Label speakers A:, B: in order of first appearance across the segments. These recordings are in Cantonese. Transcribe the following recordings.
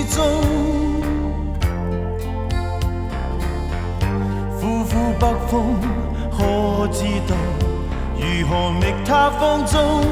A: 中，呼呼北风，可知道如何觅他芳踪？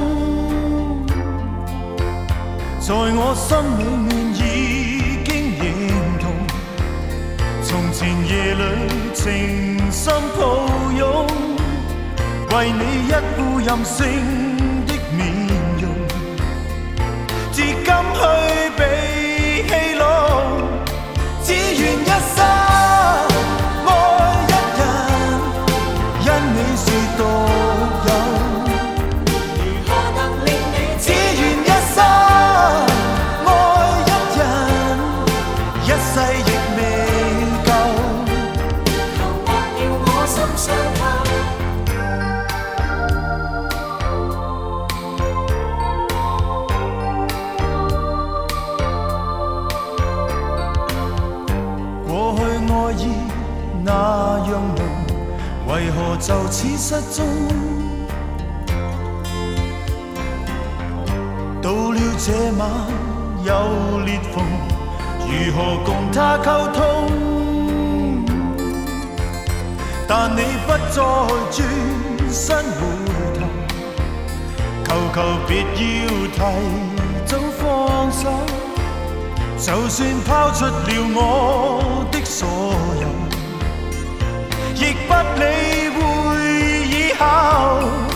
A: 在我心里面已经认同，從前夜裏情深抱擁，為你一副任性的面容，至今去被戲弄，只願一生愛一人，因你是獨有。如何能令你只願一生愛一人，一世亦未夠，求忘了我心傷透。過去愛意那樣濃，為何就此失蹤？到了這晚有裂縫，如何共他溝通？但你不再轉身回頭，求求別要提早放手。就算拋出了我的所有，亦不理會以後。